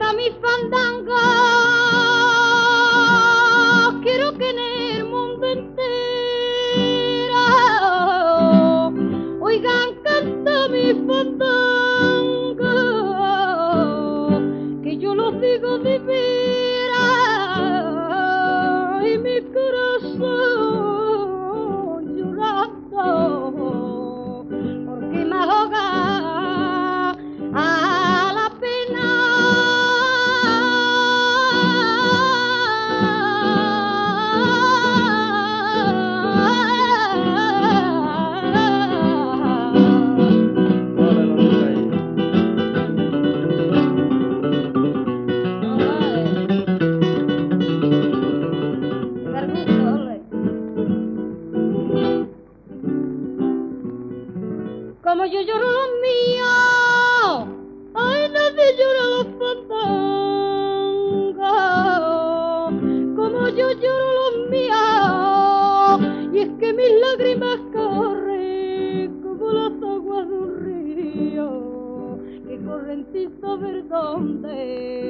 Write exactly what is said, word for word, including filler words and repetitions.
mi fandango, quiero que en el mundo entero oigan canta mi fandango, que yo lo digo de veras y mi corazón llorando porque me ahoga a la pena. Como yo lloro los míos, ay, nadie llora los fandangos. Como yo lloro los míos, y es que mis lágrimas corren como las aguas de un río que corren sin saber dónde.